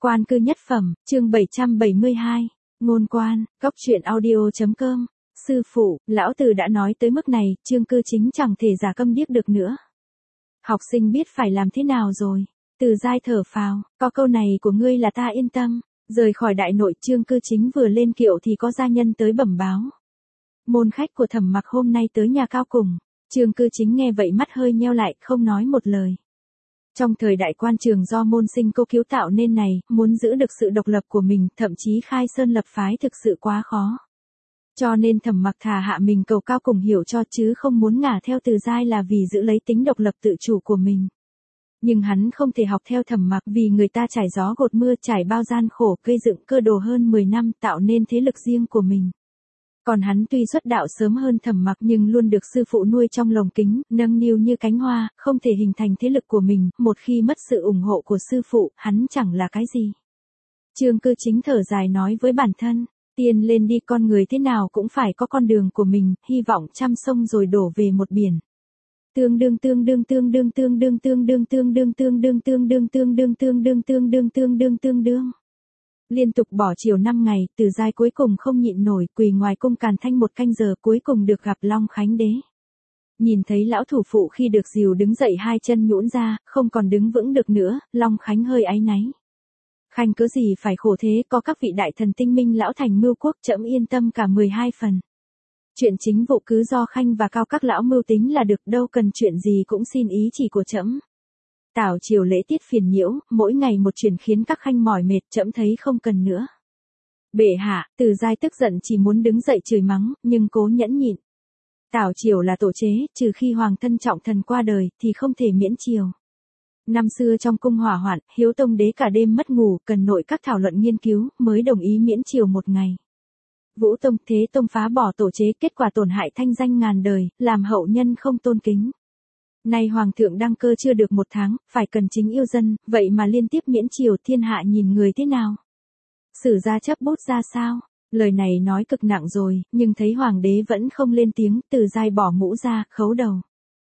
Quan cư nhất phẩm, chương 772, ngôn quan, góc truyện audio.com. Sư phụ, lão tử đã nói tới mức này, Trương Cư Chính chẳng thể giả câm điếc được nữa. Học sinh biết phải làm thế nào rồi? Từ Giai thở phào, có câu này của ngươi là ta yên tâm. Rời khỏi đại nội, Trương Cư Chính vừa lên kiệu thì có gia nhân tới bẩm báo. Môn khách của Thẩm Mặc hôm nay tới nhà Cao Cùng. Trương Cư Chính nghe vậy mắt hơi nheo lại, không nói một lời. Trong thời đại quan trường do môn sinh cô cứu tạo nên này, muốn giữ được sự độc lập của mình, thậm chí khai sơn lập phái thực sự quá khó. Cho nên Thẩm Mặc thà hạ mình cầu Cao Cùng hiểu cho, chứ không muốn ngả theo Từ Giai là vì giữ lấy tính độc lập tự chủ của mình. Nhưng hắn không thể học theo Thẩm Mặc vì người ta trải gió gột mưa, trải bao gian khổ, gây dựng cơ đồ hơn 10 năm, tạo nên thế lực riêng của mình. Còn hắn tuy xuất đạo sớm hơn Thẩm Mặc nhưng luôn được sư phụ nuôi trong lồng kính, nâng niu như cánh hoa, không thể hình thành thế lực của mình, một khi mất sự ủng hộ của sư phụ, hắn chẳng là cái gì. Trương Cư Chính thở dài nói với bản thân, tiên lên đi, con người thế nào cũng phải có con đường của mình, hy vọng trăm sông rồi đổ về một biển. Tương đương tương đương tương đương tương đương tương đương tương đương tương đương tương đương tương đương tương đương tương đương tương đương tương đương. Liên tục bỏ chiều 5 ngày, Từ Giai cuối cùng không nhịn nổi, quỳ ngoài cung Càn Thanh một canh giờ, cuối cùng được gặp Long Khánh Đế. Nhìn thấy lão thủ phụ khi được dìu đứng dậy hai chân nhũn ra, không còn đứng vững được nữa, Long Khánh hơi áy náy. Khanh cớ gì phải khổ thế, có các vị đại thần tinh minh lão thành mưu quốc, trẫm yên tâm cả 12 phần. Chuyện chính vụ cứ do Khanh và Cao các lão mưu tính là được, đâu cần chuyện gì cũng xin ý chỉ của trẫm. Tảo triều lễ tiết phiền nhiễu, mỗi ngày một chuyện khiến các khanh mỏi mệt, trẫm thấy không cần nữa. Bệ hạ, Từ Giai tức giận chỉ muốn đứng dậy chửi mắng, nhưng cố nhẫn nhịn. Tảo triều là tổ chế, trừ khi hoàng thân trọng thần qua đời, thì không thể miễn triều. Năm xưa trong cung hỏa hoạn, Hiếu Tông đế cả đêm mất ngủ, cần nội các thảo luận nghiên cứu, mới đồng ý miễn triều một ngày. Vũ Tông, Thế Tông phá bỏ tổ chế, kết quả tổn hại thanh danh ngàn đời, làm hậu nhân không tôn kính. Nay hoàng thượng đăng cơ chưa được 1 tháng, phải cần chính yêu dân, vậy mà liên tiếp miễn triều, thiên hạ nhìn người thế nào? Sử gia chấp bút ra sao? Lời này nói cực nặng rồi, nhưng thấy hoàng đế vẫn không lên tiếng, Từ Giai bỏ mũ ra, khấu đầu.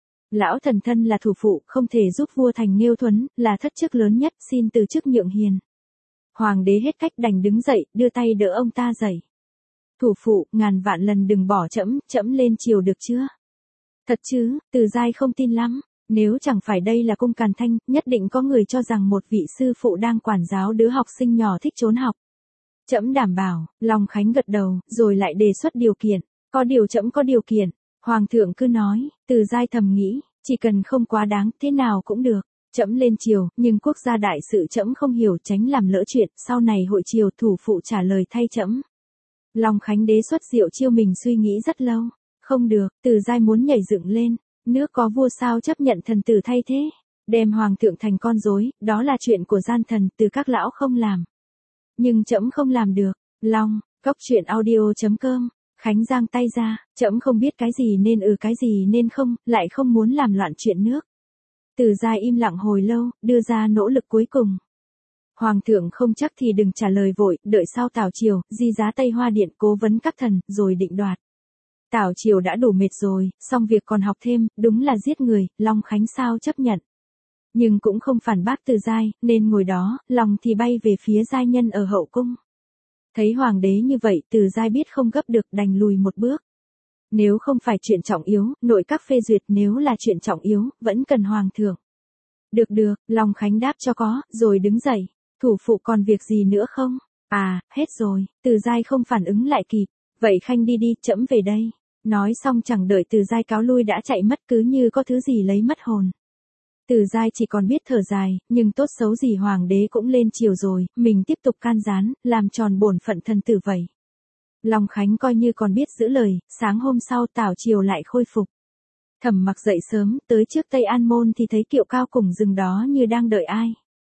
Lão thần thân là thủ phụ, không thể giúp vua thành nghêu thuấn, là thất chức lớn nhất, xin từ chức nhượng hiền. Hoàng đế hết cách đành đứng dậy, đưa tay đỡ ông ta dậy. Thủ phụ, ngàn vạn lần đừng bỏ trẫm, trẫm lên triều được chưa? Thật chứ? Từ Giai không tin lắm. Nếu chẳng phải đây là cung Càn Thanh, nhất định có người cho rằng một vị sư phụ đang quản giáo đứa học sinh nhỏ thích trốn học. Trẫm đảm bảo. Long Khánh gật đầu, rồi lại đề xuất điều kiện. Có điều trẫm có điều kiện. Hoàng thượng cứ nói. Từ Giai thầm nghĩ, chỉ cần không quá đáng, thế nào cũng được. Trẫm lên triều, nhưng quốc gia đại sự trẫm không hiểu, tránh làm lỡ chuyện, sau này hội triều thủ phụ trả lời thay trẫm. Long Khánh đế xuất diệu chiêu, mình suy nghĩ rất lâu. Không được, Từ Giai muốn nhảy dựng lên. Nước có vua sao chấp nhận thần tử thay thế. Đem hoàng thượng thành con rối, đó là chuyện của gian thần, Từ các lão không làm. Nhưng trẫm không làm được. Long, góc truyện audio.com. Khánh giang tay ra, trẫm không biết cái gì nên cái gì nên không, lại không muốn làm loạn chuyện nước. Từ Giai im lặng hồi lâu, đưa ra nỗ lực cuối cùng. Hoàng thượng không chắc thì đừng trả lời vội, đợi sau tảo triều, di giá Tây Hoa Điện cố vấn các thần, rồi định đoạt. Tảo triều đã đủ mệt rồi, xong việc còn học thêm, đúng là giết người, Long Khánh sao chấp nhận. Nhưng cũng không phản bác Từ Giai, nên ngồi đó, lòng thì bay về phía giai nhân ở hậu cung. Thấy hoàng đế như vậy, Từ Giai biết không gấp được, đành lùi một bước. Nếu không phải chuyện trọng yếu, nội các phê duyệt, nếu là chuyện trọng yếu, vẫn cần hoàng thượng. Được được, Long Khánh đáp cho có, rồi đứng dậy. Thủ phụ còn việc gì nữa không? À, hết rồi. Từ Giai không phản ứng lại kịp. Vậy Khanh đi đi, trẫm về đây. Nói xong chẳng đợi Từ Giai cáo lui đã chạy mất, cứ như có thứ gì lấy mất hồn. Từ Giai chỉ còn biết thở dài, nhưng tốt xấu gì hoàng đế cũng lên triều rồi, mình tiếp tục can gián, làm tròn bổn phận thần tử vậy. Long Khánh coi như còn biết giữ lời, sáng hôm sau tảo triều lại khôi phục. Thẩm Mặc dậy sớm, tới trước Tây An Môn thì thấy kiệu Cao Cùng dừng đó như đang đợi ai.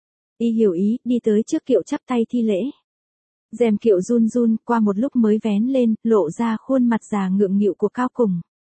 Y hiểu ý, đi tới trước kiệu chắp tay thi lễ. Rèm kiệu run run, qua một lúc mới vén lên, lộ ra khuôn mặt già ngượng nghịu của Cao Cùng.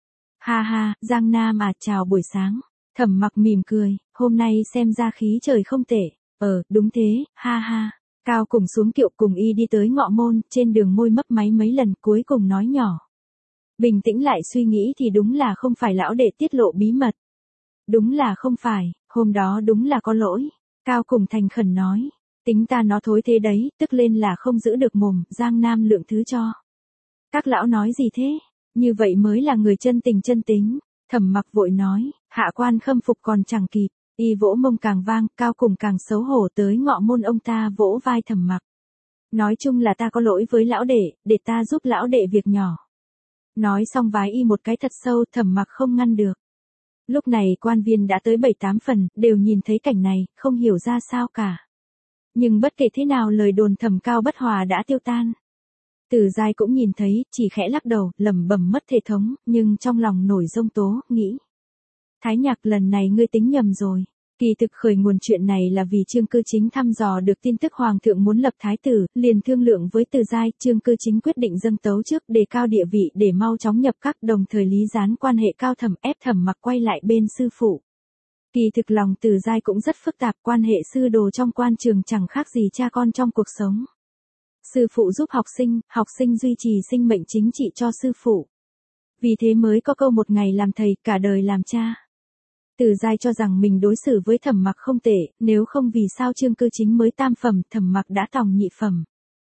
Ha ha, Giang Nam à, chào buổi sáng. Thẩm Mặc mỉm cười, hôm nay xem ra khí trời không tệ. Đúng thế, ha ha. Cao Cùng xuống kiệu cùng y đi tới ngọ môn, trên đường môi mấp máy mấy lần, cuối cùng nói nhỏ. Bình tĩnh lại suy nghĩ thì đúng là không phải lão đệ tiết lộ bí mật. Đúng là không phải, hôm đó đúng là có lỗi. Cao Cùng thành khẩn nói. Tính ta nó thối thế đấy, tức lên là không giữ được mồm, Giang Nam lượng thứ cho. Các lão nói gì thế? Như vậy mới là người chân tình chân tính. Thẩm Mặc vội nói, hạ quan khâm phục còn chẳng kịp, y vỗ mông càng vang, Cao Cùng càng xấu hổ tới ngọ môn ông ta vỗ vai Thẩm Mặc. Nói chung là ta có lỗi với lão đệ, để ta giúp lão đệ việc nhỏ. Nói xong vái y một cái thật sâu, Thẩm Mặc không ngăn được. Lúc này quan viên đã tới 7-8 phần, đều nhìn thấy cảnh này, không hiểu ra sao cả. Nhưng bất kể thế nào lời đồn Thẩm Cao bất hòa đã tiêu tan. Từ Giai cũng nhìn thấy, chỉ khẽ lắc đầu, lẩm bẩm mất thể thống, nhưng trong lòng nổi giông tố, nghĩ. Thái Nhạc lần này ngươi tính nhầm rồi. Kỳ thực khởi nguồn chuyện này là vì Trương Cư Chính thăm dò được tin tức Hoàng thượng muốn lập thái tử, liền thương lượng với Từ Giai, Trương Cư Chính quyết định dâng tấu trước đề cao địa vị để mau chóng nhập các, đồng thời lý gián quan hệ Cao Thẩm, ép Thẩm Mặc quay lại bên sư phụ. Kỳ thực lòng Từ Giai cũng rất phức tạp, quan hệ sư đồ trong quan trường chẳng khác gì cha con trong cuộc sống. Sư phụ giúp học sinh duy trì sinh mệnh chính trị cho sư phụ. Vì thế mới có câu một ngày làm thầy, cả đời làm cha. Từ Giai cho rằng mình đối xử với Thẩm Mặc không tệ, nếu không vì sao Trương Cư Chính mới tam phẩm, Thẩm Mặc đã tòng nhị phẩm.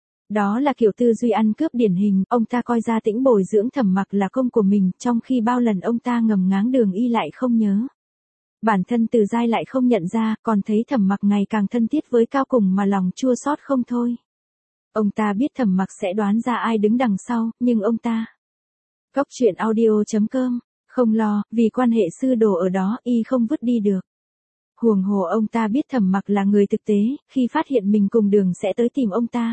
Đó là kiểu tư duy ăn cướp điển hình, ông ta coi Gia Tĩnh bồi dưỡng Thẩm Mặc là công của mình, trong khi bao lần ông ta ngầm ngáng đường y lại không nhớ. Bản thân Từ Giai lại không nhận ra, còn thấy Thẩm Mặc ngày càng thân thiết với Cao Cùng mà lòng chua xót không thôi. Ông ta biết Thẩm Mặc sẽ đoán ra ai đứng đằng sau, nhưng ông ta. Góc truyện audio.com, không lo, vì quan hệ sư đồ ở đó, y không vứt đi được. Huống hồ ông ta biết Thẩm Mặc là người thực tế, khi phát hiện mình cùng đường sẽ tới tìm ông ta.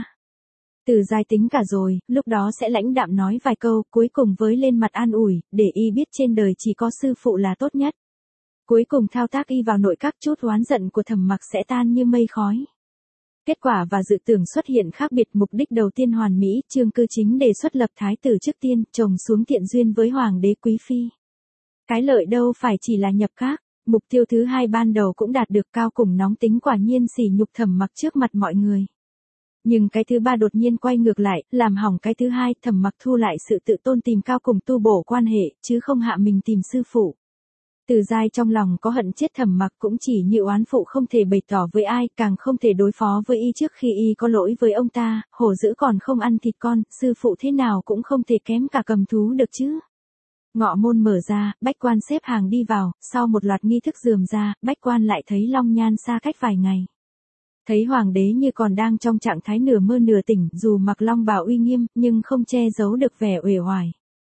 Từ Giai tính cả rồi, lúc đó sẽ lãnh đạm nói vài câu, cuối cùng với lên mặt an ủi, để y biết trên đời chỉ có sư phụ là tốt nhất. Cuối cùng thao tác y vào nội các, chút oán giận của Thẩm Mặc sẽ tan như mây khói. Kết quả và dự tưởng xuất hiện khác biệt, mục đích đầu tiên hoàn mỹ, Trương Cư Chính đề xuất lập thái tử trước tiên, chồng xuống thiện duyên với hoàng đế quý phi. Cái lợi đâu phải chỉ là nhập các, mục tiêu thứ hai ban đầu cũng đạt được, Cao Cùng nóng tính quả nhiên sỉ nhục Thẩm Mặc trước mặt mọi người. Nhưng cái thứ ba đột nhiên quay ngược lại, làm hỏng cái thứ hai, Thẩm Mặc thu lại sự tự tôn tìm Cao Cùng tu bổ quan hệ, chứ không hạ mình tìm sư phụ. Từ Giai trong lòng có hận chết Thẩm Mặc cũng chỉ như oán phụ không thể bày tỏ với ai, càng không thể đối phó với y trước khi y có lỗi với ông ta, hổ dữ còn không ăn thịt con, sư phụ thế nào cũng không thể kém cả cầm thú được chứ. Ngọ môn mở ra, bách quan xếp hàng đi vào, sau một loạt nghi thức rườm ra, bách quan lại thấy Long Nhan xa cách vài ngày. Thấy hoàng đế như còn đang trong trạng thái nửa mơ nửa tỉnh, dù mặc long bào uy nghiêm, nhưng không che giấu được vẻ uể oải.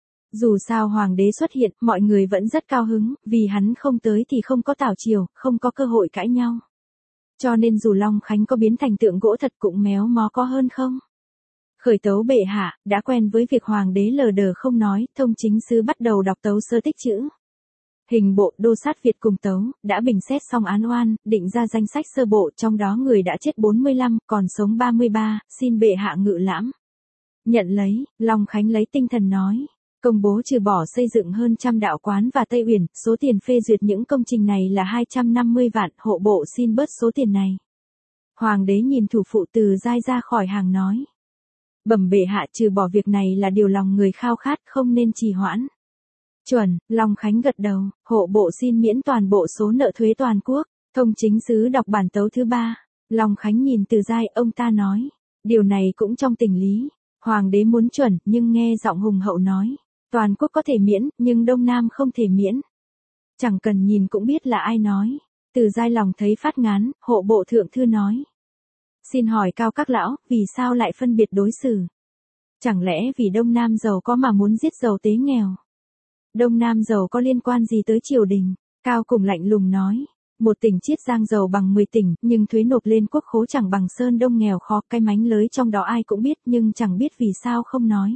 Dù sao hoàng đế xuất hiện, mọi người vẫn rất cao hứng, vì hắn không tới thì không có tảo chiều, không có cơ hội cãi nhau. Cho nên dù Long Khánh có biến thành tượng gỗ thật cũng méo mó có hơn không. Khởi tấu bệ hạ, đã quen với việc hoàng đế lờ đờ không nói, thông chính sứ bắt đầu đọc tấu sơ tích chữ. Hình bộ đô sát Việt cùng tấu, đã bình xét xong án oan, định ra danh sách sơ bộ, trong đó người đã chết 45, còn sống 33, xin bệ hạ ngự lãm. Nhận lấy, Long Khánh lấy tinh thần nói. Công bố trừ bỏ xây dựng hơn 100 đạo quán và Tây Uyển, số tiền phê duyệt những công trình này là 250 vạn, hộ bộ xin bớt số tiền này. Hoàng đế nhìn thủ phụ Từ Giai ra khỏi hàng nói. Bẩm bệ hạ, trừ bỏ việc này là điều lòng người khao khát, không nên trì hoãn. Chuẩn, Long Khánh gật đầu, hộ bộ xin miễn toàn bộ số nợ thuế toàn quốc. Thông chính sứ đọc bản tấu thứ 3. Long Khánh nhìn Từ Giai, ông ta nói. Điều này cũng trong tình lý. Hoàng đế muốn chuẩn, nhưng nghe giọng hùng hậu nói. Toàn quốc có thể miễn, nhưng Đông Nam không thể miễn. Chẳng cần nhìn cũng biết là ai nói. Từ Giai lòng thấy phát ngán, hộ bộ thượng thư nói. Xin hỏi cao các lão, vì sao lại phân biệt đối xử? Chẳng lẽ vì Đông Nam giàu có mà muốn giết giàu tế nghèo? Đông Nam giàu có liên quan gì tới triều đình? Cao Cùng lạnh lùng nói. Một tỉnh Chiết Giang giàu bằng 10 tỉnh, nhưng thuế nộp lên quốc khố chẳng bằng Sơn Đông nghèo khó, cái mánh lới trong đó ai cũng biết, nhưng chẳng biết vì sao không nói.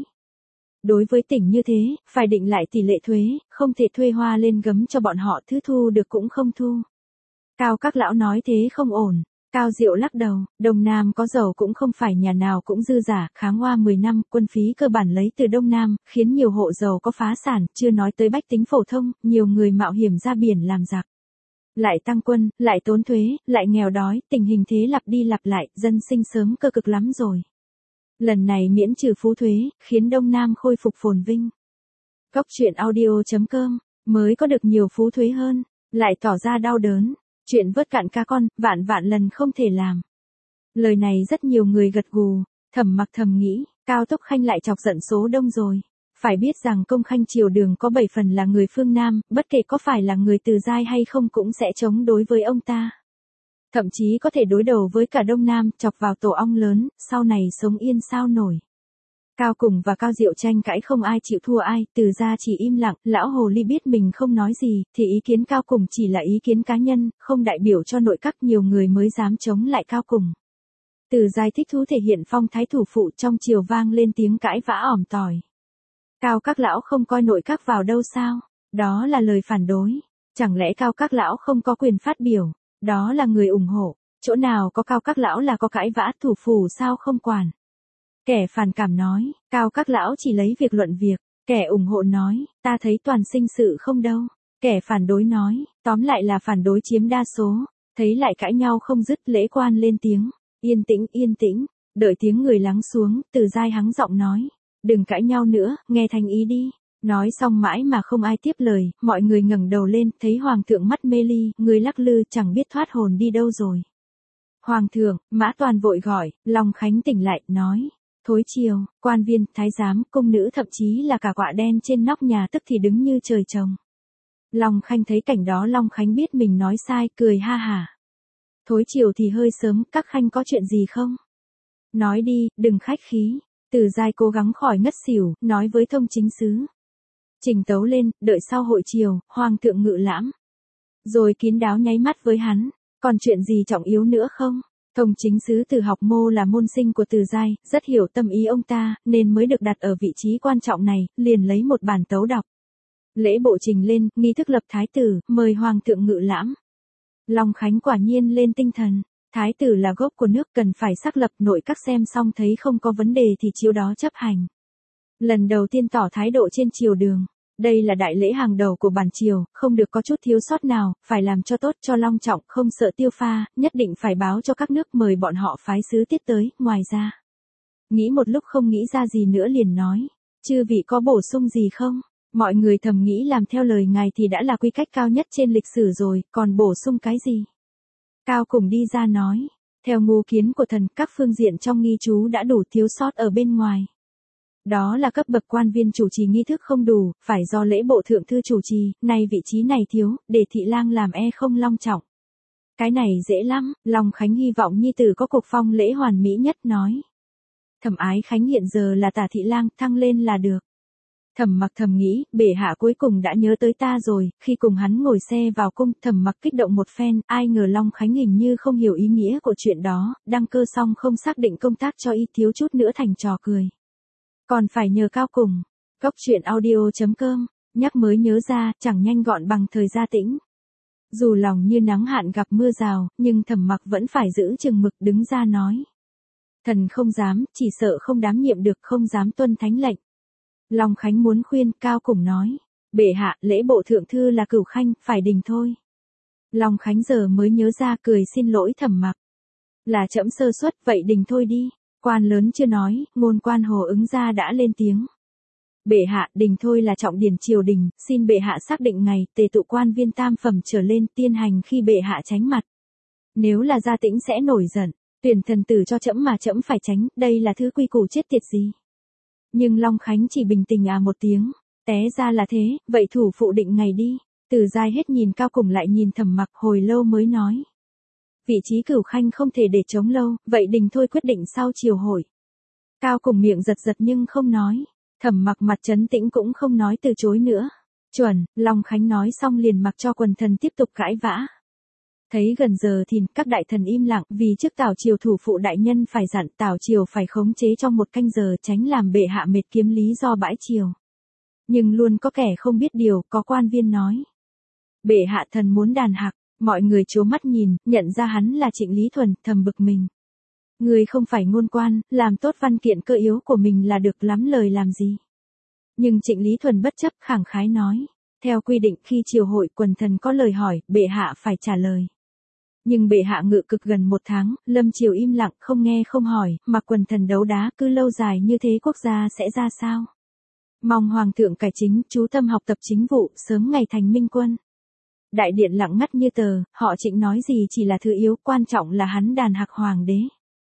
Đối với tỉnh như thế, phải định lại tỷ lệ thuế, không thể thuê hoa lên gấm cho bọn họ, thứ thu được cũng không thu. Cao các lão nói thế không ổn. Cao Diệu lắc đầu, Đông Nam có giàu cũng không phải nhà nào cũng dư giả, kháng hoa 10 năm, quân phí cơ bản lấy từ Đông Nam, khiến nhiều hộ giàu có phá sản, chưa nói tới bách tính phổ thông, nhiều người mạo hiểm ra biển làm giặc. Lại tăng quân, lại tốn thuế, lại nghèo đói, tình hình thế lặp đi lặp lại, dân sinh sớm cơ cực lắm rồi. Lần này miễn trừ phú thuế, khiến Đông Nam khôi phục phồn vinh. Góc truyện audio.com, mới có được nhiều phú thuế hơn, lại tỏ ra đau đớn. Chuyện vớt cạn cá con, vạn vạn lần không thể làm. Lời này rất nhiều người gật gù, Thẩm Mặc thầm nghĩ, Cao Túc Khanh lại chọc giận số đông rồi. Phải biết rằng công khanh triều đường có 7 phần là người phương Nam, bất kể có phải là người Từ Giai hay không cũng sẽ chống đối với ông ta. Thậm chí có thể đối đầu với cả Đông Nam, chọc vào tổ ong lớn, sau này sống yên sao nổi. Cao Cùng và Cao Diệu tranh cãi không ai chịu thua ai, Từ gia chỉ im lặng, lão hồ ly biết mình không nói gì, thì ý kiến Cao Cùng chỉ là ý kiến cá nhân, không đại biểu cho nội các, nhiều người mới dám chống lại Cao Cùng. Từ Giai thích thú thể hiện phong thái thủ phụ, trong triều vang lên tiếng cãi vã ỏm tỏi. Cao các lão không coi nội các vào đâu sao? Đó là lời phản đối. Chẳng lẽ Cao các lão không có quyền phát biểu? Đó là người ủng hộ. Chỗ nào có Cao các lão là có cãi vã, thủ phủ sao không quản? Kẻ phản cảm nói, Cao các lão chỉ lấy việc luận việc. Kẻ ủng hộ nói, ta thấy toàn sinh sự không đâu. Kẻ phản đối nói, tóm lại là phản đối chiếm đa số. Thấy lại cãi nhau không dứt, lễ quan lên tiếng. Yên tĩnh, đợi tiếng người lắng xuống, Từ Giai hắng giọng nói. Đừng cãi nhau nữa, nghe thành ý đi. Nói xong mãi mà không ai tiếp lời, mọi người ngẩng đầu lên, thấy Hoàng thượng mắt mê ly, người lắc lư, chẳng biết thoát hồn đi đâu rồi. Hoàng thượng, Mã Toàn vội gọi, Long Khánh tỉnh lại, nói. Thối chiều, quan viên, thái giám, cung nữ thậm chí là cả quạ đen trên nóc nhà tức thì đứng như trời trồng. Long Khanh thấy cảnh đó, Long Khánh biết mình nói sai, cười ha hả. Thối chiều thì hơi sớm, các khanh có chuyện gì không? Nói đi, đừng khách khí. Từ Giai cố gắng khỏi ngất xỉu, nói với thông chính sứ. Trình tấu lên, đợi sau hội chiều, Hoàng thượng ngự lãm. Rồi kín đáo nháy mắt với hắn, còn chuyện gì trọng yếu nữa không? Thông chính sứ Từ Học Mô là môn sinh của Từ Giai, rất hiểu tâm ý ông ta, nên mới được đặt ở vị trí quan trọng này, liền lấy một bản tấu đọc. Lễ bộ trình lên, nghi thức lập thái tử, mời Hoàng thượng ngự lãm. Long Khánh quả nhiên lên tinh thần. Thái tử là gốc của nước, cần phải xác lập, nội các xem xong thấy không có vấn đề thì chiếu đó chấp hành. Lần đầu tiên tỏ thái độ trên triều đường. Đây là đại lễ hàng đầu của bản triều, không được có chút thiếu sót nào, phải làm cho tốt cho long trọng, không sợ tiêu pha, nhất định phải báo cho các nước mời bọn họ phái sứ tiết tới, ngoài ra. Nghĩ một lúc không nghĩ ra gì nữa liền nói, chư vị có bổ sung gì không? Mọi người thầm nghĩ làm theo lời ngài thì đã là quy cách cao nhất trên lịch sử rồi, còn bổ sung cái gì? Cao Cùng đi ra nói, theo ngụ kiến của thần, các phương diện trong nghi chú đã đủ, thiếu sót ở bên ngoài. Đó là cấp bậc quan viên chủ trì nghi thức không đủ, phải do lễ bộ thượng thư chủ trì, nay vị trí này thiếu, để thị lang làm không long trọng. Cái này dễ lắm, Long Khánh hy vọng nhi tử có cuộc phong lễ hoàn mỹ nhất, nói. Thẩm Ái Khánh hiện giờ là tả thị lang, thăng lên là được. Thẩm Mặc thầm nghĩ, bệ hạ cuối cùng đã nhớ tới ta rồi, khi cùng hắn ngồi xe vào cung, Thẩm Mặc kích động một phen, ai ngờ Long Khánh hình như không hiểu ý nghĩa của chuyện đó, đăng cơ xong không xác định công tác cho y, thiếu chút nữa thành trò cười. Còn phải nhờ Cao Cùng. Góc truyện audio.com, nhắc mới nhớ ra, chẳng nhanh gọn bằng thời gia tĩnh. Dù lòng như nắng hạn gặp mưa rào, nhưng Thẩm Mặc vẫn phải giữ chừng mực, đứng ra nói. Thần không dám, chỉ sợ không đảm nhiệm được, không dám tuân thánh lệnh. Long Khánh muốn khuyên, Cao Cùng nói. Bệ hạ, lễ bộ thượng thư là cửu khanh, phải đình thôi. Long Khánh giờ mới nhớ ra, cười xin lỗi Thẩm Mặc. Là trẫm sơ suất, vậy đình thôi đi. Quan lớn chưa nói, ngôn quan Hồ Ứng Gia đã lên tiếng. Bệ hạ, đình thôi là trọng điển triều đình, xin bệ hạ xác định ngày, tề tụ quan viên tam phẩm trở lên, tiên hành khi bệ hạ tránh mặt. Nếu là gia tĩnh sẽ nổi giận, tuyển thần tử cho trẫm mà trẫm phải tránh, đây là thứ quy củ chết tiệt gì. Nhưng Long Khánh chỉ bình tĩnh một tiếng, té ra là thế, vậy thủ phụ định ngày đi. Từ Giai hết nhìn Cao Cùng lại nhìn Thẩm Mặc, hồi lâu mới nói. Vị trí cửu khanh không thể để chống lâu, vậy đình thôi quyết định sau triều hội. Cao Cùng miệng giật giật nhưng không nói. Thẩm Mặc mặt trấn tĩnh cũng không nói từ chối nữa. Chuẩn, Long Khánh nói xong liền mặc cho quần thần tiếp tục cãi vã. Thấy gần giờ thì các đại thần im lặng, vì trước tảo triều thủ phụ đại nhân phải dặn tảo triều phải khống chế trong 1 canh giờ, tránh làm bệ hạ mệt kiếm lý do bãi triều. Nhưng luôn có kẻ không biết điều, có quan viên nói. Bệ hạ thần muốn đàn hạc, mọi người trố mắt nhìn, nhận ra hắn là Trịnh Lý Thuần, thầm bực mình. Người không phải ngôn quan, làm tốt văn kiện cơ yếu của mình là được, lắm lời làm gì. Nhưng Trịnh Lý Thuần bất chấp, khẳng khái nói. Theo quy định khi triều hội quần thần có lời hỏi, bệ hạ phải trả lời. Nhưng bệ hạ ngự cực gần 1 tháng, lâm triều im lặng, không nghe không hỏi, mà quần thần đấu đá cứ lâu dài như thế quốc gia sẽ ra sao? Mong Hoàng thượng cải chính, chú tâm học tập chính vụ, sớm ngày thành minh quân. Đại điện lặng ngắt như tờ, họ Trịnh nói gì chỉ là thứ yếu, quan trọng là hắn đàn hạc hoàng đế.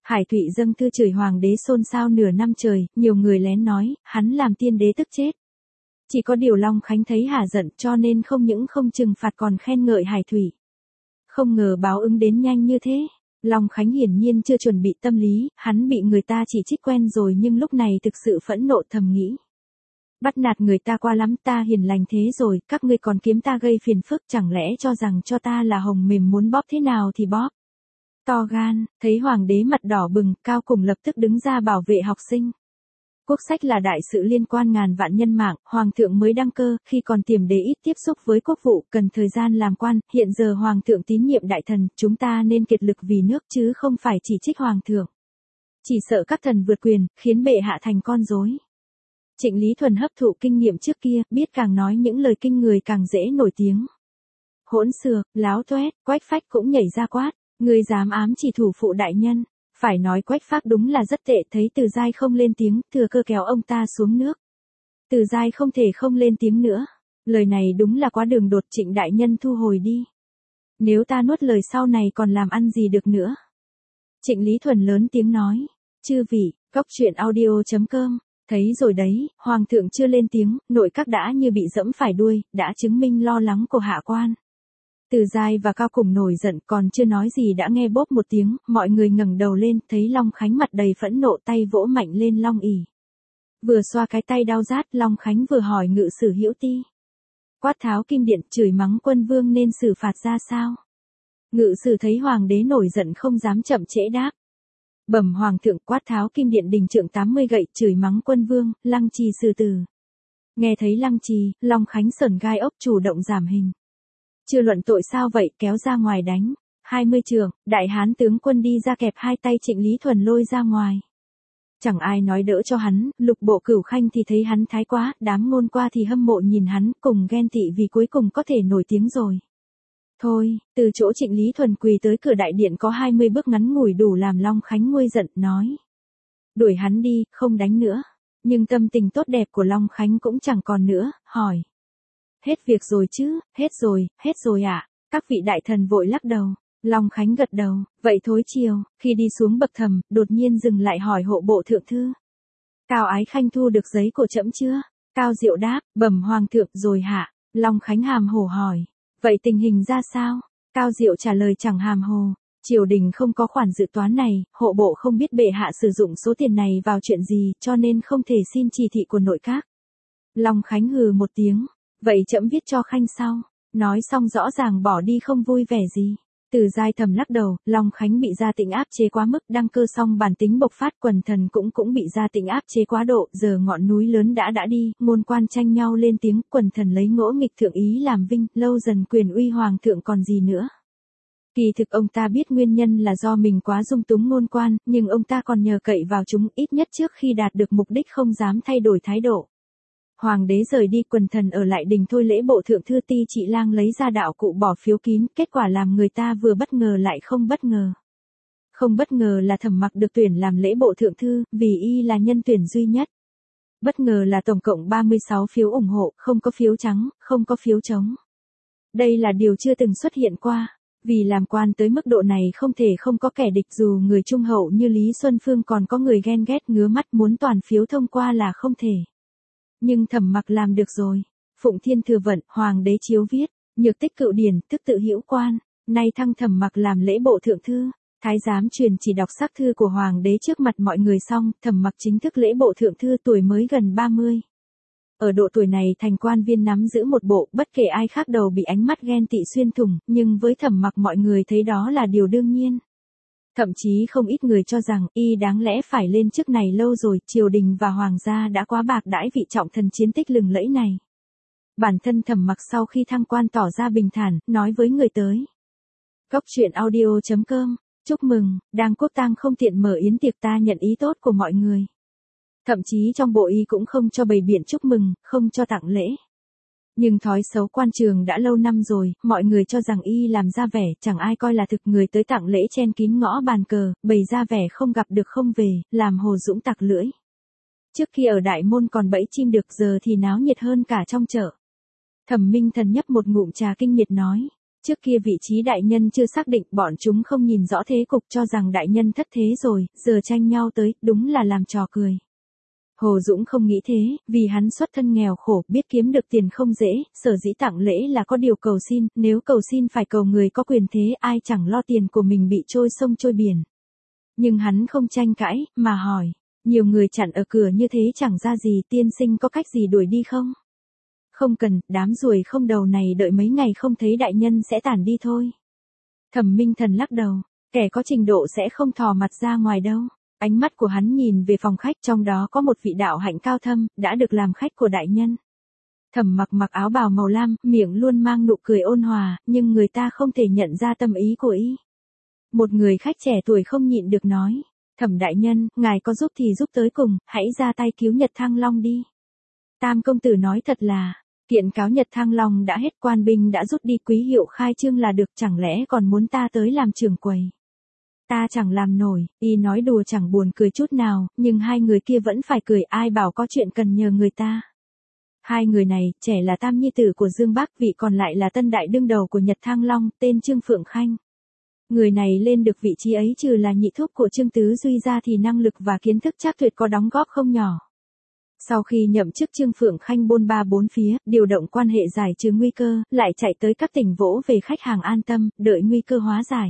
Hải Thụy dâng thư chửi hoàng đế xôn xao nửa năm trời, nhiều người lén nói, hắn làm tiên đế tức chết. Chỉ có điều Long Khánh thấy hả giận cho nên không những không trừng phạt còn khen ngợi Hải Thụy. Không ngờ báo ứng đến nhanh như thế. Long Khánh hiển nhiên chưa chuẩn bị tâm lý, hắn bị người ta chỉ trích quen rồi nhưng lúc này thực sự phẫn nộ thầm nghĩ. Bắt nạt người ta qua lắm, ta hiền lành thế rồi, các ngươi còn kiếm ta gây phiền phức, chẳng lẽ cho rằng cho ta là hồng mềm muốn bóp thế nào thì bóp. To gan, thấy hoàng đế mặt đỏ bừng, Cao Cùng lập tức đứng ra bảo vệ học sinh. Quốc sách là đại sự liên quan ngàn vạn nhân mạng, hoàng thượng mới đăng cơ, khi còn tiềm đế ít tiếp xúc với quốc vụ, cần thời gian làm quan, hiện giờ hoàng thượng tín nhiệm đại thần, chúng ta nên kiệt lực vì nước chứ không phải chỉ trích hoàng thượng. Chỉ sợ các thần vượt quyền, khiến bệ hạ thành con rối. Trịnh Lý Thuần hấp thụ kinh nghiệm trước kia, biết càng nói những lời kinh người càng dễ nổi tiếng. Hỗn xược, láo toét, Quách Phách cũng nhảy ra quát, ngươi dám ám chỉ thủ phụ đại nhân. Phải nói Quách Phác đúng là rất tệ, thấy Từ Giai không lên tiếng, thừa cơ kéo ông ta xuống nước. Từ Giai không thể không lên tiếng nữa. Lời này đúng là quá đường đột, Trịnh đại nhân thu hồi đi. Nếu ta nuốt lời sau này còn làm ăn gì được nữa. Trịnh Lý Thuần lớn tiếng nói. Chư vị, góc truyện audio.com. Thấy rồi đấy, hoàng thượng chưa lên tiếng, nội các đã như bị dẫm phải đuôi, đã chứng minh lo lắng của hạ quan. Từ Giai và Cao Cùng nổi giận còn chưa nói gì đã nghe bốp một tiếng, mọi người ngẩng đầu lên, thấy Long Khánh mặt đầy phẫn nộ tay vỗ mạnh lên long ỷ. Vừa xoa cái tay đau rát, Long Khánh vừa hỏi ngự sử Hữu Ti. Quát tháo kim điện, chửi mắng quân vương nên xử phạt ra sao? Ngự sử thấy hoàng đế nổi giận không dám chậm trễ đáp. Bẩm hoàng thượng, quát tháo kim điện đình trượng 80 gậy, chửi mắng quân vương, lăng trì xử tử. Nghe thấy lăng trì, Long Khánh sởn gai ốc chủ động giảm hình. Chưa luận tội sao vậy, kéo ra ngoài đánh. 20 trường, đại hán tướng quân đi ra kẹp hai tay Trịnh Lý Thuần lôi ra ngoài. Chẳng ai nói đỡ cho hắn, Lục Bộ Cửu Khanh thì thấy hắn thái quá, đám ngôn qua thì hâm mộ nhìn hắn, cùng ghen tị vì cuối cùng có thể nổi tiếng rồi. Thôi, từ chỗ Trịnh Lý Thuần quỳ tới cửa đại điện có 20 bước ngắn ngủi đủ làm Long Khánh nguôi giận, nói. Đuổi hắn đi, không đánh nữa. Nhưng tâm tình tốt đẹp của Long Khánh cũng chẳng còn nữa, hỏi. Hết việc rồi chứ, hết rồi ạ. Các vị đại thần vội lắc đầu. Long Khánh gật đầu, vậy thối chiều, khi đi xuống bậc thềm, đột nhiên dừng lại hỏi hộ bộ thượng thư. Cao Ái Khanh thu được giấy của trẫm chưa? Cao Diệu đáp, bẩm hoàng thượng rồi hạ. Long Khánh hàm hồ hỏi, vậy tình hình ra sao? Cao Diệu trả lời chẳng hàm hồ. Triều đình không có khoản dự toán này, hộ bộ không biết bệ hạ sử dụng số tiền này vào chuyện gì, cho nên không thể xin chỉ thị của nội các. Long Khánh hừ một tiếng. Vậy trẫm viết cho Khanh sau. Nói xong rõ ràng bỏ đi không vui vẻ gì. Từ Giai thầm lắc đầu, Long Khánh bị Gia Tĩnh áp chế quá mức, đăng cơ xong bản tính bộc phát, quần thần cũng bị Gia Tĩnh áp chế quá độ, giờ ngọn núi lớn đã đi, ngôn quan tranh nhau lên tiếng, quần thần lấy ngỗ nghịch thượng ý làm vinh, lâu dần quyền uy hoàng thượng còn gì nữa. Kỳ thực ông ta biết nguyên nhân là do mình quá dung túng ngôn quan, nhưng ông ta còn nhờ cậy vào chúng, ít nhất trước khi đạt được mục đích không dám thay đổi thái độ. Hoàng đế rời đi, quần thần ở lại đình thôi lễ bộ thượng thư Ti Trị Lang lấy ra đạo cụ bỏ phiếu kín, kết quả làm người ta vừa bất ngờ lại không bất ngờ. Không bất ngờ là Thẩm Mặc được tuyển làm lễ bộ thượng thư, vì y là nhân tuyển duy nhất. Bất ngờ là tổng cộng 36 phiếu ủng hộ, không có phiếu trắng, không có phiếu trống. Đây là điều chưa từng xuất hiện qua. Vì làm quan tới mức độ này không thể không có kẻ địch, dù người trung hậu như Lý Xuân Phương còn có người ghen ghét ngứa mắt muốn toàn phiếu thông qua là không thể. Nhưng Thẩm Mặc làm được rồi. Phụng Thiên Thừa Vận, hoàng đế chiếu viết, Nhược Tích Cựu Điển, tức tự hữu quan, nay thăng Thẩm Mặc làm lễ bộ thượng thư. Thái giám truyền chỉ đọc sắc thư của hoàng đế trước mặt mọi người xong, Thẩm Mặc chính thức lễ bộ thượng thư, tuổi mới gần 30. Ở độ tuổi này thành quan viên nắm giữ một bộ, bất kể ai khác đầu bị ánh mắt ghen tị xuyên thủng, nhưng với Thẩm Mặc mọi người thấy đó là điều đương nhiên. Thậm chí không ít người cho rằng y đáng lẽ phải lên chức này lâu rồi, triều đình và hoàng gia đã quá bạc đãi vị trọng thần chiến tích lừng lẫy này. Bản thân Thẩm Mặc sau khi thăng quan tỏ ra bình thản, nói với người tới. Góc truyện audio.com, chúc mừng, đang quốc tang không tiện mở yến tiệc, ta nhận ý tốt của mọi người. Thậm chí trong bộ y cũng không cho bày biện chúc mừng, không cho tặng lễ. Nhưng thói xấu quan trường đã lâu năm rồi, mọi người cho rằng y làm ra vẻ, chẳng ai coi là thực, người tới tặng lễ chen kín ngõ bàn cờ, bày ra vẻ không gặp được không về, làm Hồ Dũng tặc lưỡi. Trước khi ở đại môn còn bẫy chim được, giờ thì náo nhiệt hơn cả trong chợ. Thẩm Minh Thần nhấp một ngụm trà kinh miệt nói, Trước kia vị trí đại nhân chưa xác định, bọn chúng không nhìn rõ thế cục cho rằng đại nhân thất thế rồi, giờ tranh nhau tới, đúng là làm trò cười. Hồ Dũng không nghĩ thế, vì hắn xuất thân nghèo khổ, biết kiếm được tiền không dễ, sở dĩ tặng lễ là có điều cầu xin, nếu cầu xin phải cầu người có quyền thế, ai chẳng lo tiền của mình bị trôi sông trôi biển. Nhưng hắn không tranh cãi, mà hỏi, nhiều người chặn ở cửa như thế chẳng ra gì, tiên sinh có cách gì đuổi đi không? Không cần, đám ruồi không đầu này đợi mấy ngày không thấy đại nhân sẽ tản đi thôi. Thẩm Minh Thần lắc đầu, kẻ có trình độ sẽ không thò mặt ra ngoài đâu. Ánh mắt của hắn nhìn về phòng khách, trong đó có một vị đạo hạnh cao thâm, đã được làm khách của đại nhân. Thẩm Mặc mặc áo bào màu lam, miệng luôn mang nụ cười ôn hòa, nhưng người ta không thể nhận ra tâm ý của y. Một người khách trẻ tuổi không nhịn được nói, Thẩm đại nhân, ngài có giúp thì giúp tới cùng, hãy ra tay cứu Nhật Thăng Long đi. Tam công tử nói thật là, kiện cáo Nhật Thăng Long đã hết, quan binh đã rút đi, quý hiệu khai trương là được, chẳng lẽ còn muốn ta tới làm trưởng quầy? Ta chẳng làm nổi, y nói đùa chẳng buồn cười chút nào, nhưng hai người kia vẫn phải cười, ai bảo có chuyện cần nhờ người ta. Hai người này, trẻ là tam nhi tử của Dương Bác, vị còn lại là tân đại đương đầu của Nhật Thăng Long, tên Trương Phượng Khanh. Người này lên được vị trí ấy trừ là nhị thúc của Trương Tứ Duy ra thì năng lực và kiến thức chắc tuyệt có đóng góp không nhỏ. Sau khi nhậm chức, Trương Phượng Khanh bôn ba bốn phía, điều động quan hệ giải trừ nguy cơ, lại chạy tới các tỉnh vỗ về khách hàng an tâm, đợi nguy cơ hóa giải.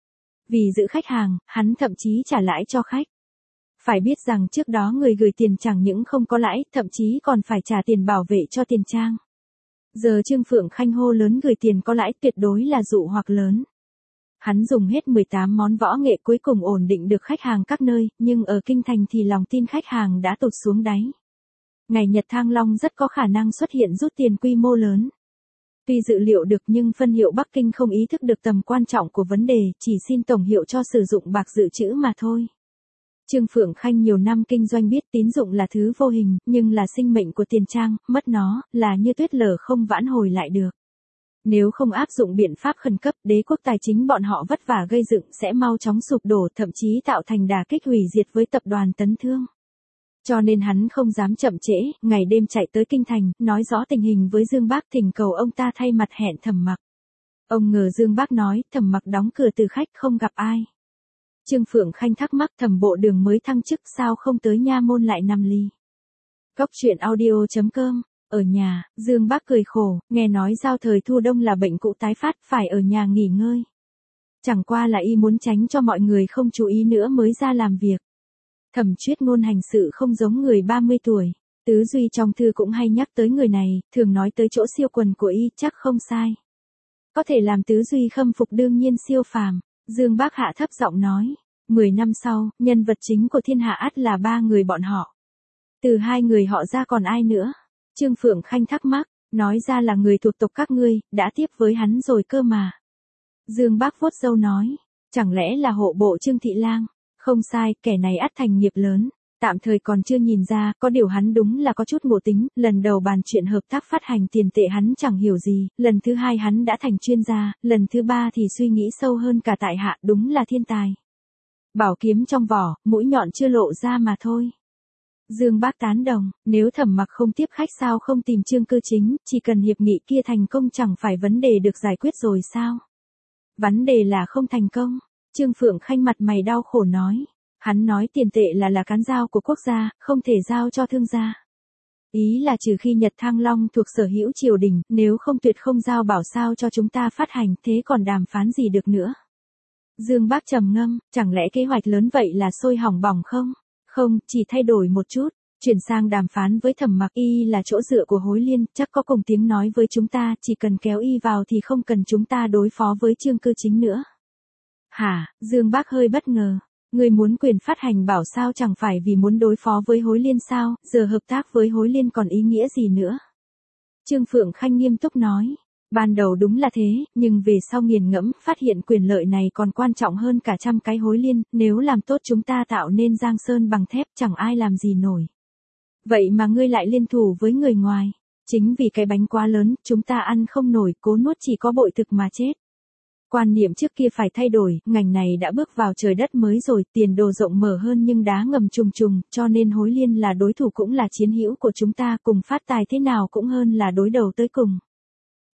Vì giữ khách hàng, hắn thậm chí trả lãi cho khách. Phải biết rằng trước đó người gửi tiền chẳng những không có lãi, thậm chí còn phải trả tiền bảo vệ cho tiền trang. Giờ Trương Phượng Khanh hô lớn gửi tiền có lãi, tuyệt đối là dụ hoặc lớn. Hắn dùng hết 18 món võ nghệ cuối cùng ổn định được khách hàng các nơi, nhưng ở kinh thành thì lòng tin khách hàng đã tụt xuống đáy. Ngày Nhật Thăng Long rất có khả năng xuất hiện rút tiền quy mô lớn. Tuy dự liệu được nhưng phân hiệu Bắc Kinh không ý thức được tầm quan trọng của vấn đề, chỉ xin tổng hiệu cho sử dụng bạc dự trữ mà thôi. Trương Phượng Khanh nhiều năm kinh doanh biết tín dụng là thứ vô hình, nhưng là sinh mệnh của tiền trang, mất nó, là như tuyết lở không vãn hồi lại được. Nếu không áp dụng biện pháp khẩn cấp, đế quốc tài chính bọn họ vất vả gây dựng sẽ mau chóng sụp đổ, thậm chí tạo thành đả kích hủy diệt với tập đoàn Tấn Thương. Cho nên hắn không dám chậm trễ, ngày đêm chạy tới kinh thành, nói rõ tình hình với Dương Bác, thỉnh cầu ông ta thay mặt hẹn Thẩm Mặc. Ông ngờ Dương Bác nói, Thẩm Mặc đóng cửa từ khách không gặp ai. Trương Phượng Khanh thắc mắc, Thẩm bộ đường mới thăng chức sao không tới nha môn lại nằm ly. Cốc truyện audio.com. Ở nhà, Dương Bác cười khổ, nghe nói giao thời thu đông là bệnh cũ tái phát, phải ở nhà nghỉ ngơi. Chẳng qua là y muốn tránh cho mọi người không chú ý nữa mới ra làm việc. Thẩm Chuyết Ngôn hành sự không giống người 30 tuổi. Tứ Duy trong thư cũng hay nhắc tới người này, thường nói tới chỗ siêu quần của y, chắc không sai. Có thể làm Tứ Duy khâm phục đương nhiên siêu phàm. Dương Bác hạ thấp giọng nói, 10 năm sau, nhân vật chính của thiên hạ ắt là ba người bọn họ. Từ hai người họ ra còn ai nữa? Trương Phượng Khanh thắc mắc, nói ra là người thuộc tộc các ngươi, đã tiếp với hắn rồi cơ mà. Dương Bác vuốt râu nói, chẳng lẽ là hộ bộ Trương Thị Lang? Không sai, kẻ này ắt thành nghiệp lớn, tạm thời còn chưa nhìn ra, có điều hắn đúng là có chút ngộ tính, lần đầu bàn chuyện hợp tác phát hành tiền tệ hắn chẳng hiểu gì, lần thứ hai hắn đã thành chuyên gia, lần thứ ba thì suy nghĩ sâu hơn cả tại hạ, đúng là thiên tài. Bảo kiếm trong vỏ, mũi nhọn chưa lộ ra mà thôi. Dương Bác tán đồng, nếu Thẩm Mặc không tiếp khách sao không tìm Trương Cư Chính, chỉ cần hiệp nghị kia thành công chẳng phải vấn đề được giải quyết rồi sao? Vấn đề là không thành công. Trương Phượng Khanh mặt mày đau khổ nói. Hắn nói tiền tệ là cán dao của quốc gia, không thể giao cho thương gia. Ý là trừ khi Nhật Thăng Long thuộc sở hữu triều đình, nếu không tuyệt không giao bảo sao cho chúng ta phát hành, thế còn đàm phán gì được nữa. Dương Bác trầm ngâm, chẳng lẽ kế hoạch lớn vậy là sôi hỏng bỏng không? Không, chỉ thay đổi một chút, chuyển sang đàm phán với Thẩm Mặc, y là chỗ dựa của Hối Liên, chắc có cùng tiếng nói với chúng ta, chỉ cần kéo y vào thì không cần chúng ta đối phó với Trương Cư Chính nữa. Hả? Dương Bác hơi bất ngờ. Người muốn quyền phát hành bảo sao chẳng phải vì muốn đối phó với Hối Liên sao, giờ hợp tác với Hối Liên còn ý nghĩa gì nữa? Trương Phượng Khanh nghiêm túc nói. Ban đầu đúng là thế, nhưng về sau nghiền ngẫm, phát hiện quyền lợi này còn quan trọng hơn cả trăm cái Hối Liên, nếu làm tốt chúng ta tạo nên Giang Sơn bằng thép chẳng ai làm gì nổi. Vậy mà ngươi lại liên thủ với người ngoài. Chính vì cái bánh quá lớn, chúng ta ăn không nổi, cố nuốt chỉ có bội thực mà chết. Quan niệm trước kia phải thay đổi, ngành này đã bước vào trời đất mới rồi, tiền đồ rộng mở hơn nhưng đá ngầm trùng trùng, cho nên Hối Liên là đối thủ cũng là chiến hữu của chúng ta, cùng phát tài thế nào cũng hơn là đối đầu tới cùng.